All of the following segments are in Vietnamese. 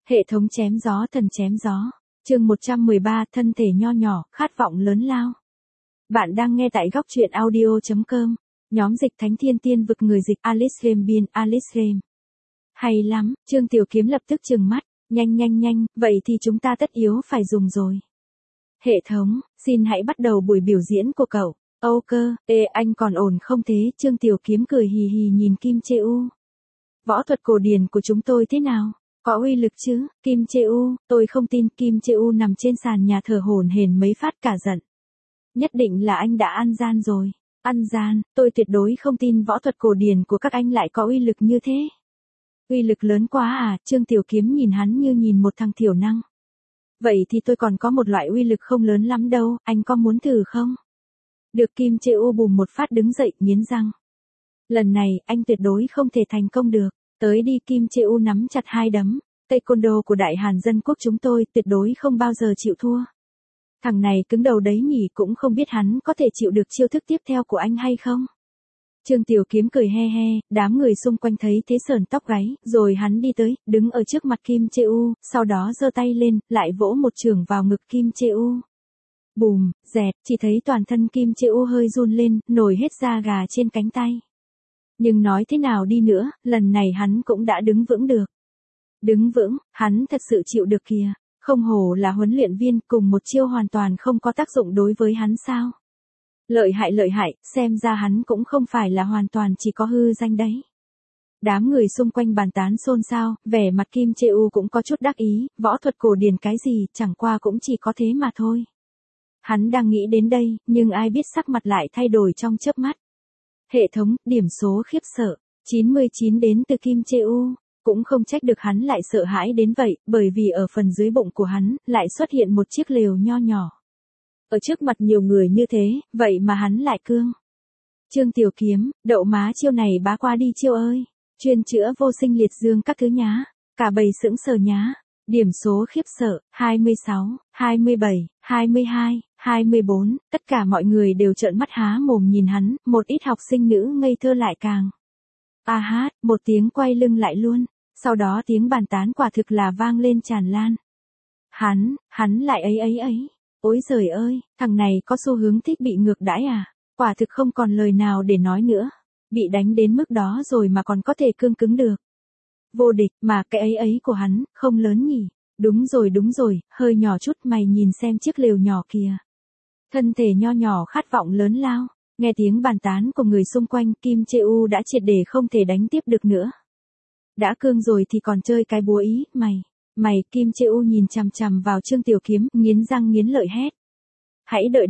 Hệ thống chém gió thần chém gió. Chương 113, thân thể nho nhỏ, khát vọng lớn lao. Bạn đang nghe tại góc truyện audio.com. Nhóm dịch Thánh Thiên Tiên vực người dịch Alice Game biên Alice Game. Hay lắm, Trương Tiểu Kiếm lập tức trừng mắt, nhanh, vậy thì chúng ta tất yếu phải dùng rồi. Hệ thống, xin hãy bắt đầu buổi biểu diễn của cậu. Âu cơ, anh còn ổn không thế? Trương Tiểu Kiếm cười hì hì nhìn Kim Chê U. Võ thuật cổ điển của chúng tôi thế nào? Có uy lực chứ? Kim Chê U, tôi không tin. Kim Chê U nằm trên sàn nhà thở hổn hển mấy phát cả giận. Nhất định là anh đã ăn gian rồi. Ăn gian, tôi tuyệt đối không tin võ thuật cổ điển của các anh lại có uy lực như thế. Uy lực lớn quá à? Trương Tiểu Kiếm nhìn hắn như nhìn một thằng thiểu năng. Vậy thì tôi còn có một loại uy lực không lớn lắm đâu, anh có muốn thử không? Được. Kim Chê U bùm một phát đứng dậy, nghiến răng. Lần này, anh tuyệt đối không thể thành công được. Tới đi. Kim Chê U nắm chặt hai đấm. Taekwondo của Đại Hàn Dân Quốc chúng tôi tuyệt đối không bao giờ chịu thua. Thằng này cứng đầu đấy nhỉ, cũng không biết hắn có thể chịu được chiêu thức tiếp theo của anh hay không. Trương Tiểu Kiếm cười he he, đám người xung quanh thấy thế sởn tóc gáy, rồi hắn đi tới, đứng ở trước mặt Kim Chê U, sau đó giơ tay lên, lại vỗ một chưởng vào ngực Kim Chê U. Bùm, dẹt, chỉ thấy toàn thân Kim Chê U hơi run lên, nổi hết da gà trên cánh tay. Nhưng nói thế nào đi nữa, lần này hắn cũng đã đứng vững được. Đứng vững, hắn thật sự chịu được kìa, không hổ là huấn luyện viên, cùng một chiêu hoàn toàn không có tác dụng đối với hắn sao. Lợi hại, xem ra hắn cũng không phải là hoàn toàn chỉ có hư danh đấy. Đám người xung quanh bàn tán xôn xao, vẻ mặt Kim Chê U cũng có chút đắc ý, võ thuật cổ điển cái gì, chẳng qua cũng chỉ có thế mà thôi. Hắn đang nghĩ đến đây, nhưng ai biết sắc mặt lại thay đổi trong chớp mắt. Hệ thống, điểm số khiếp sợ, 99 đến từ Kim Chê U. Cũng không trách được hắn lại sợ hãi đến vậy, bởi vì ở phần dưới bụng của hắn, lại xuất hiện một chiếc lều nho nhỏ. Ở trước mặt nhiều người như thế, vậy mà hắn lại cương. Trương Tiểu Kiếm, đậu má chiêu này bá qua đi chiêu ơi. Chuyên chữa vô sinh liệt dương các thứ nhá. Cả bầy sững sờ nhá. Điểm số khiếp sợ, 26, 27, 22, 24, tất cả mọi người đều trợn mắt há mồm nhìn hắn, một ít học sinh nữ ngây thơ lại càng. A hát, một tiếng quay lưng lại luôn, sau đó tiếng bàn tán quả thực là vang lên tràn lan. Hắn lại ấy. Ôi giời ơi, thằng này có xu hướng thích bị ngược đãi à, quả thực không còn lời nào để nói nữa. Bị đánh đến mức đó rồi mà còn có thể cương cứng được. Vô địch, mà cái ấy của hắn, không lớn nhỉ. Đúng rồi, hơi nhỏ chút, mày nhìn xem chiếc lều nhỏ kìa. Thân thể nho nhỏ khát vọng lớn lao. Nghe tiếng bàn tán của người xung quanh, Kim Chê U đã triệt để không thể đánh tiếp được nữa. Đã cương rồi thì còn chơi cái búa ý, mày, Kim Chê U nhìn chằm vào Trương Tiểu Kiếm, nghiến răng nghiến lợi hét. Hãy đợi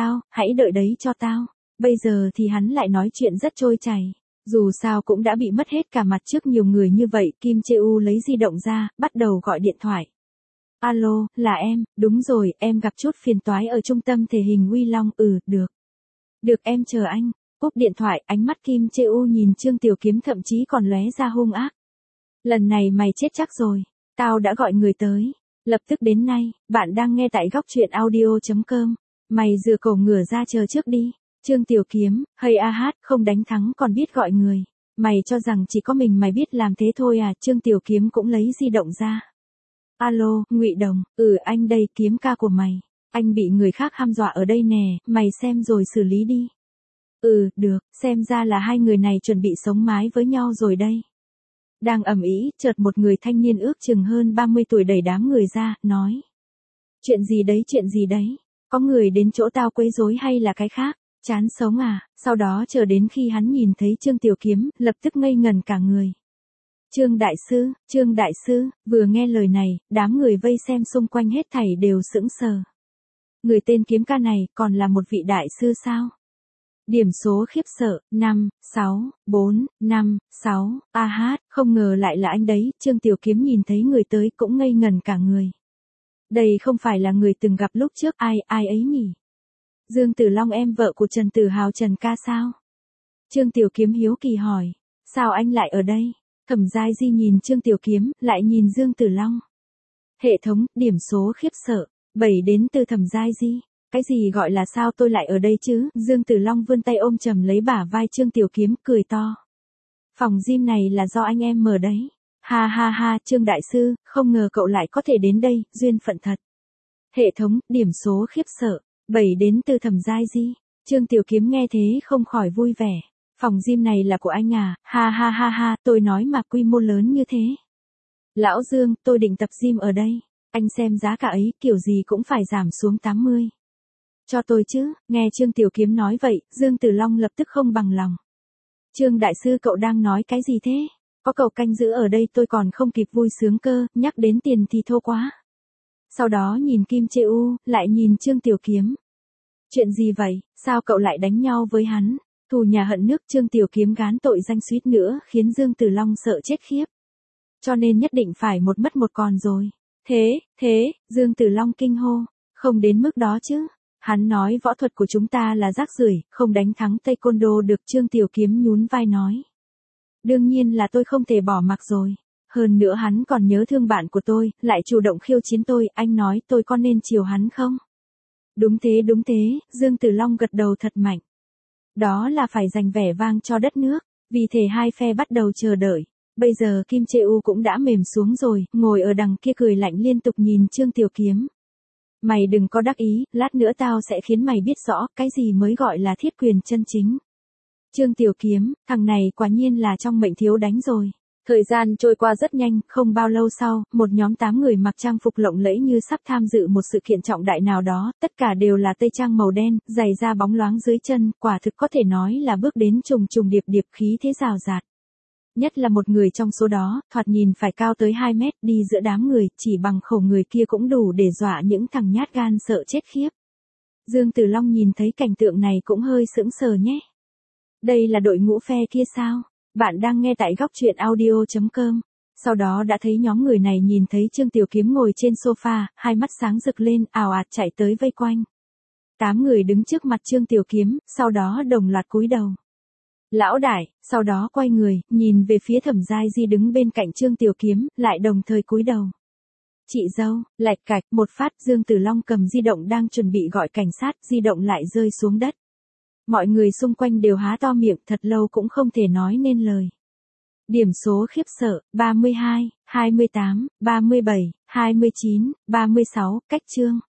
đấy cho tao. Bây giờ thì hắn lại nói chuyện rất trôi chảy. Dù sao cũng đã bị mất hết cả mặt trước nhiều người như vậy, Kim Chê U lấy di động ra, bắt đầu gọi điện thoại. Alo, là em, đúng rồi, em gặp chút phiền toái ở trung tâm thể hình Uy Long, được. Được, em chờ anh. Cúp điện thoại, ánh mắt Kim Chê U nhìn Trương Tiểu Kiếm thậm chí còn lóe ra hung ác. Lần này mày chết chắc rồi, tao đã gọi người tới. Lập tức đến nay, bạn đang nghe tại góc truyện audio.com. Mày rửa cổ ngửa ra chờ trước đi. Trương Tiểu Kiếm, hay a hát, không đánh thắng còn biết gọi người. Mày cho rằng chỉ có mình mày biết làm thế thôi à? Trương Tiểu Kiếm cũng lấy di động ra. Alo, Ngụy Đồng, anh đây, Kiếm ca của mày. Anh bị người khác hăm dọa ở đây nè, mày xem rồi xử lý đi. Được, xem ra là hai người này chuẩn bị sống mái với nhau rồi đây. Đang ầm ĩ, chợt một người thanh niên ước chừng hơn 30 tuổi đẩy đám người ra, nói. Chuyện gì đấy? Có người đến chỗ tao quấy rối hay là cái khác? Chán sống à? Sau đó chờ đến khi hắn nhìn thấy Trương Tiểu Kiếm, lập tức ngây ngẩn cả người. Trương Đại Sư, vừa nghe lời này, đám người vây xem xung quanh hết thảy đều sững sờ. Người tên Kiếm ca này còn là một vị đại sư sao? Điểm số khiếp sợ, 5, 6, 4, 5, 6, a hát, không ngờ lại là anh đấy. Trương Tiểu Kiếm nhìn thấy người tới cũng ngây ngẩn cả người. Đây không phải là người từng gặp lúc trước, ai ấy nhỉ? Dương Tử Long, em vợ của Trần Tử Hào, Trần ca sao? Trương Tiểu Kiếm hiếu kỳ hỏi. Sao anh lại ở đây? Thẩm Giai Di nhìn Trương Tiểu Kiếm, lại nhìn Dương Tử Long. Hệ thống, điểm số khiếp sợ, 7 đến từ Thẩm Giai Di. Cái gì gọi là sao tôi lại ở đây chứ? Dương Tử Long vươn tay ôm chầm lấy bả vai Trương Tiểu Kiếm, cười to. Phòng gym này là do anh em mở đấy. Ha ha ha, Trương Đại Sư, không ngờ cậu lại có thể đến đây, duyên phận thật. Hệ thống, điểm số khiếp sợ, 7 đến từ Thẩm Giai Di. Trương Tiểu Kiếm nghe thế không khỏi vui vẻ. Phòng gym này là của anh à, ha ha ha ha, tôi nói mà quy mô lớn như thế. Lão Dương, tôi định tập gym ở đây. Anh xem giá cả ấy, kiểu gì cũng phải giảm xuống 80. Cho tôi chứ, nghe Trương Tiểu Kiếm nói vậy, Dương Tử Long lập tức không bằng lòng. Trương Đại Sư cậu đang nói cái gì thế? Có cậu canh giữ ở đây tôi còn không kịp vui sướng cơ, nhắc đến tiền thì thô quá. Sau đó nhìn Kim Chê U, lại nhìn Trương Tiểu Kiếm. Chuyện gì vậy, sao cậu lại đánh nhau với hắn? Thù nhà hận nước, Trương Tiểu Kiếm gán tội danh suýt nữa khiến Dương Tử Long sợ chết khiếp. Cho nên nhất định phải một mất một còn rồi. Thế, Dương Tử Long kinh hô, không đến mức đó chứ. Hắn nói võ thuật của chúng ta là rác rưởi, không đánh thắng Taekwondo được. Trương Tiểu Kiếm nhún vai nói. Đương nhiên là tôi không thể bỏ mặc rồi. Hơn nữa hắn còn nhớ thương bạn của tôi, lại chủ động khiêu chiến tôi, anh nói tôi có nên chiều hắn không? Đúng thế, Dương Tử Long gật đầu thật mạnh. Đó là phải giành vẻ vang cho đất nước, vì thế hai phe bắt đầu chờ đợi. Bây giờ Kim Chê U cũng đã mềm xuống rồi, ngồi ở đằng kia cười lạnh liên tục nhìn Trương Tiểu Kiếm. Mày đừng có đắc ý, lát nữa tao sẽ khiến mày biết rõ cái gì mới gọi là thiết quyền chân chính. Trương Tiểu Kiếm, thằng này quả nhiên là trong mệnh thiếu đánh rồi. Thời gian trôi qua rất nhanh, không bao lâu sau, một nhóm 8 người mặc trang phục lộng lẫy như sắp tham dự một sự kiện trọng đại nào đó, tất cả đều là tây trang màu đen, giày da bóng loáng dưới chân, quả thực có thể nói là bước đến trùng trùng điệp điệp khí thế rào rạt. Nhất là một người trong số đó, thoạt nhìn phải cao tới 2 mét, đi giữa đám người, chỉ bằng khẩu người kia cũng đủ để dọa những thằng nhát gan sợ chết khiếp. Dương Tử Long nhìn thấy cảnh tượng này cũng hơi sững sờ nhé. Đây là đội ngũ phe kia sao? Bạn đang nghe tại góc truyện audio.com. Sau đó đã thấy nhóm người này nhìn thấy Trương Tiểu Kiếm ngồi trên sofa, hai mắt sáng rực lên, ào ạt chạy tới vây quanh. 8 người đứng trước mặt Trương Tiểu Kiếm, sau đó đồng loạt cúi đầu. Lão đại, sau đó quay người, nhìn về phía Thẩm Giai Di đứng bên cạnh Trương Tiểu Kiếm, lại đồng thời cúi đầu. Chị dâu, lạch cạch, một phát, Dương Tử Long cầm di động đang chuẩn bị gọi cảnh sát, di động lại rơi xuống đất. Mọi người xung quanh đều há to miệng, thật lâu cũng không thể nói nên lời. Điểm số khiếp sợ, 32, 28, 37, 29, 36, cách chương.